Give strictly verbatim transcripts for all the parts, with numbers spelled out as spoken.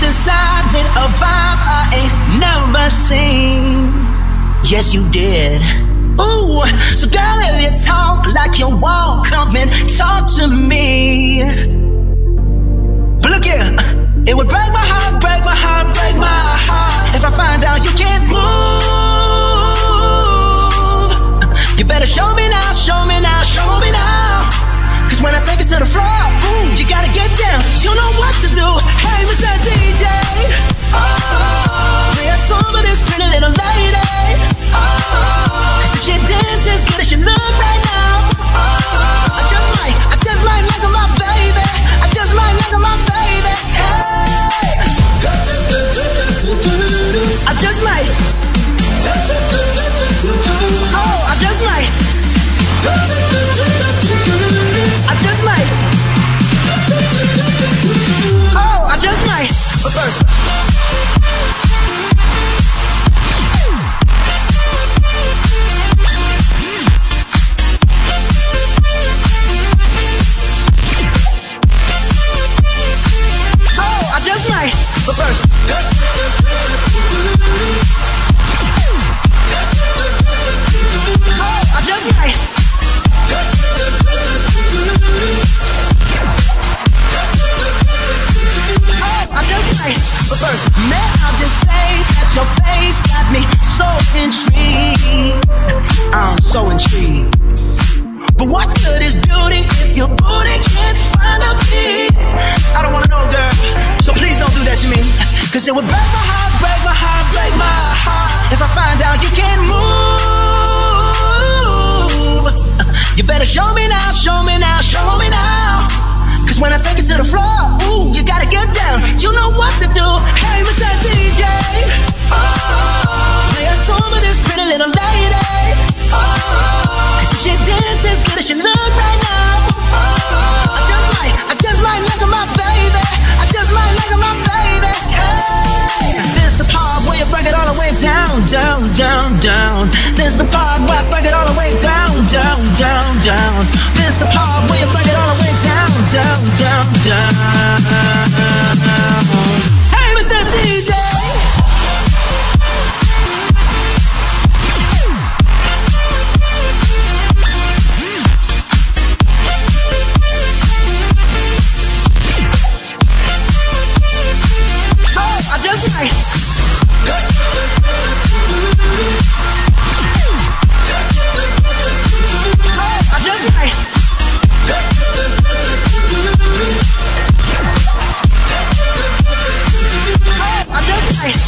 inside with a vibe I ain't never seen. Yes, you did. Ooh, so girl, if you talk like you walk, come and talk to me. But look here, it would break my heart, break my heart, break my heart if I find out you can't move. You better show me now, show me now, show me now. Cause when I take it to the floor, ooh, you gotta get down. You know what to do. Hey, Mister D J, oh, play a song for this pretty little lady. Oh, cause if she dances as good as you look right now, oh, I just might, I just might like her, my baby. I just might like her, my baby. Hey, I just might. Oh, I just might. I just might. Oh, I just might. But first, oh, I just might. But first, oh, I just might. I just might, but first, may I just say that your face got me so intrigued. I'm so intrigued. But what good is beauty if your booty can't find a beat? I don't wanna know, girl, so please don't do that to me. Cause it would break my heart, break my heart, break my heart if I find out you can't move. You better show me now, show me now, show me now. Cause when I take it to the floor, ooh, you gotta get down. You know what to do. Hey, Mister D J, oh, play a song for this pretty little lady. Oh, cause if she dances as good as she look right now, oh, I just might, I just might like her, my baby. I just might like her, my baby. Hey, this the part where you break it all the way down, down, down, down. This the part where I break it all the way down, down, down, down. This the part where you break it all the way down, down, down, down. Hey, Mister D J. Oh, I just might. Oh, I just might. I just might.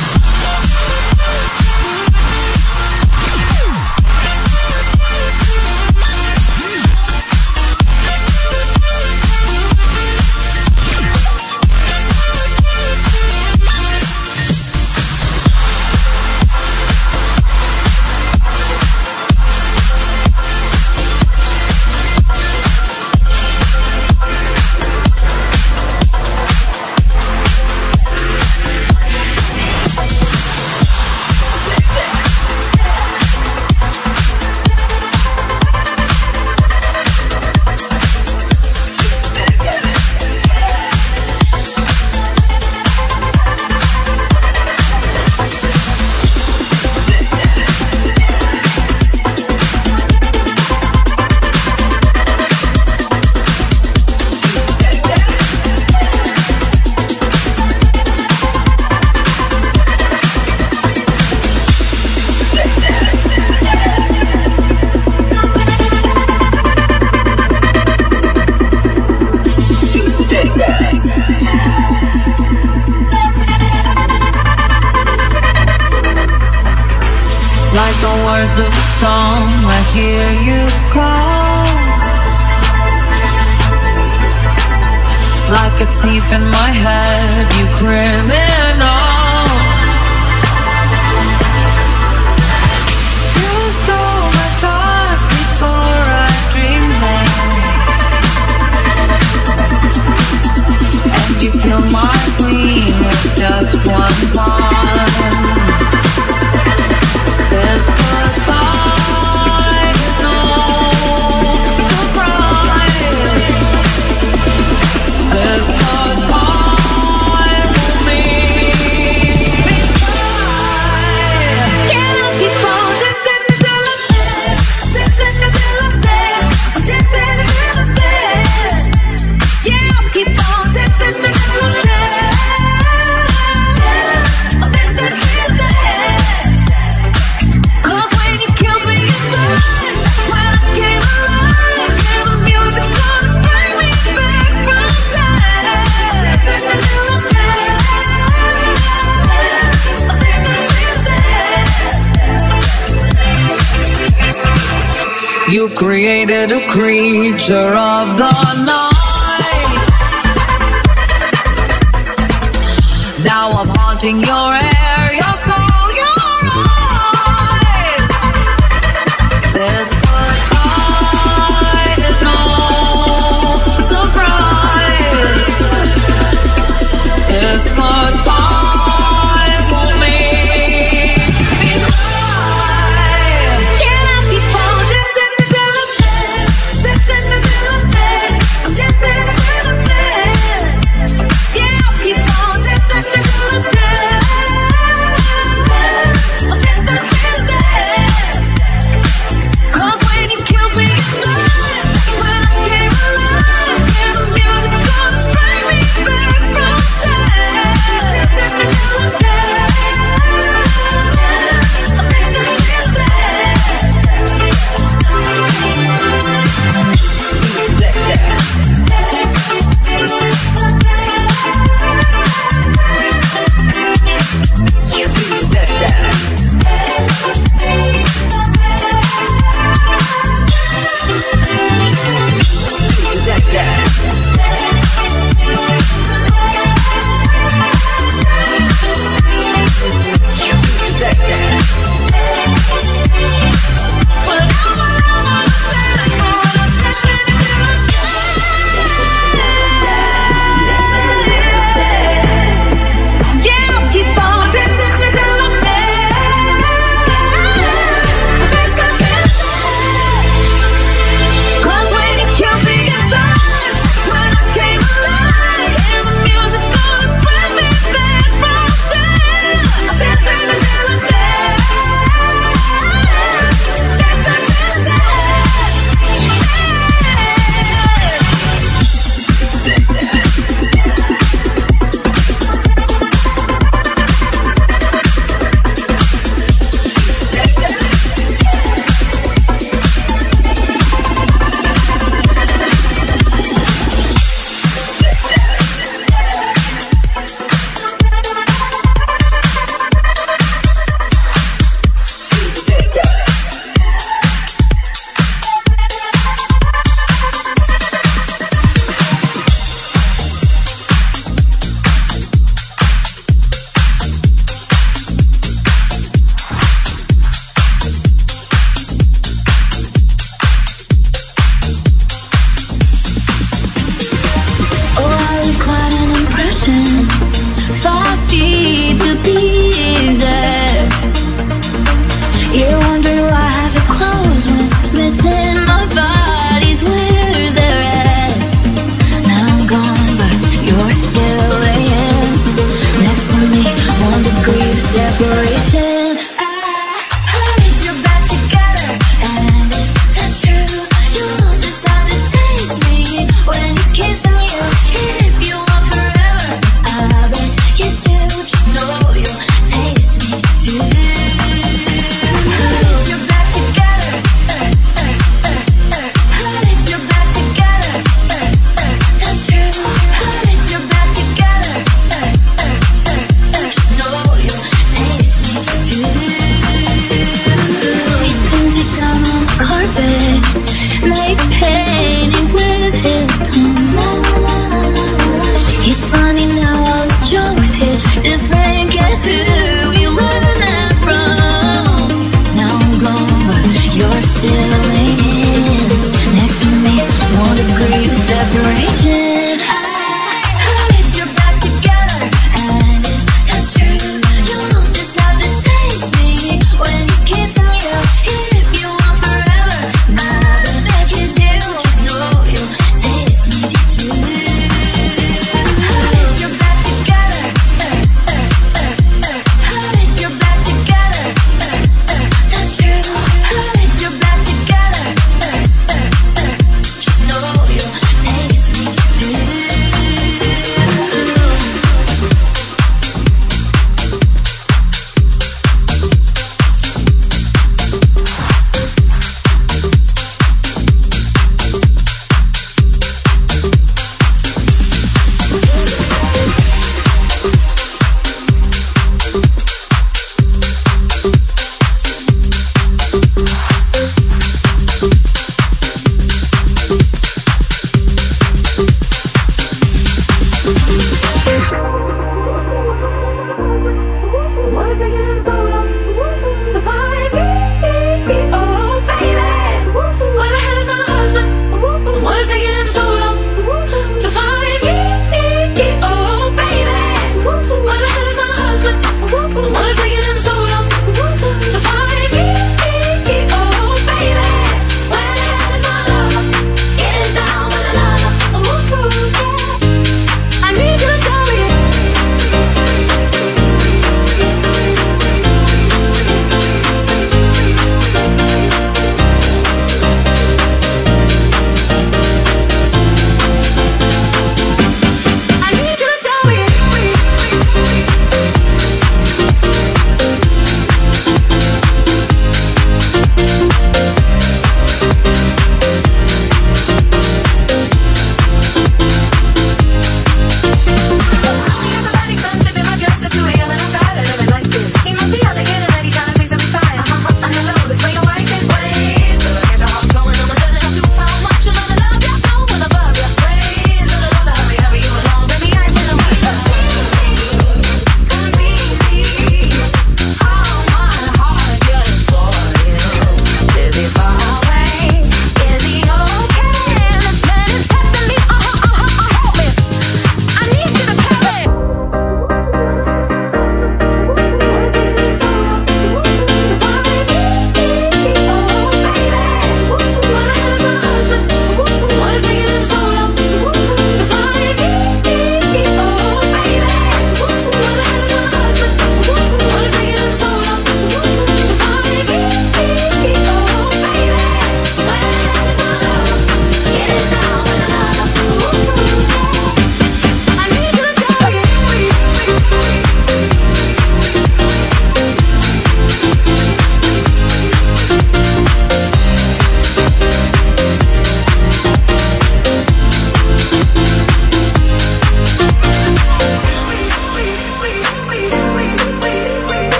Like the words of a song, I hear you call. Like a thief in my head, you criminal. You stole my thoughts before I dreamed them, and you killed my queen with just one bond. This goodbye is no surprise. This goodbye will mean You've created a creature of the night. Now I'm haunting your air, your soul, your eyes. This goodbye is no surprise. This goodbye won't make me cry. Can I keep on dancing until I'm dead? Dancing until I'm dead. I'm dancing until I'm dead. Yeah, I'll keep on dancing until I'm dead.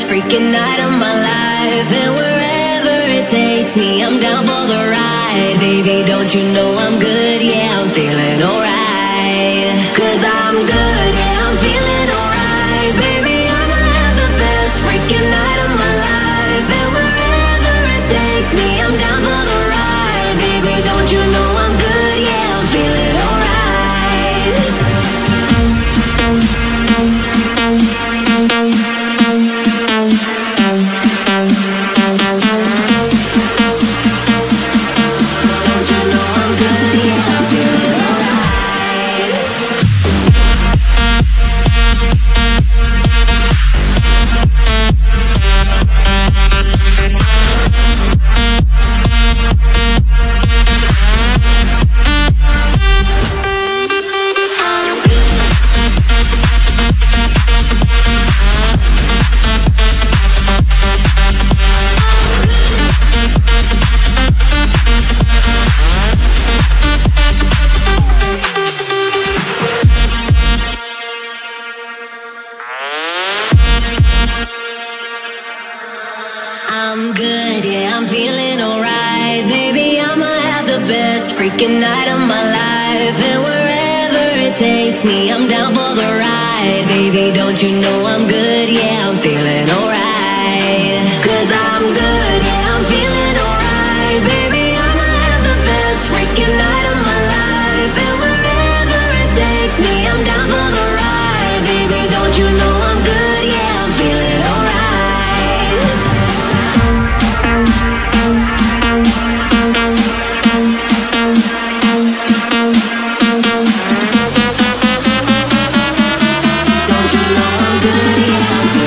freaking night of my life. And wherever it takes me, I'm down for the ride. Baby, don't you know I'm good? Yeah, I'm feeling alright. Cause I'm good, yeah, I'm feeling alright. Baby, I'ma have the best freaking night of my life. And wherever it takes me, I'm down for the ride. Baby, don't you know I'm good? Yeah, I'm feeling alright. I'm good, yeah, I'm feeling alright. Baby, I'ma have the best freaking night of my life. And wherever it takes me, I'm down for the ride. Baby, don't you know I'm good, yeah, I'm feeling alright. Cause I'm good, yeah, I'm feeling alright. Baby, I'ma have the best freaking night of my life. And wherever it takes me, I'm down for the ride. Baby, don't you know I'm good, yeah, I'm feeling alright. Don't you know I'm good, yeah, I'm good.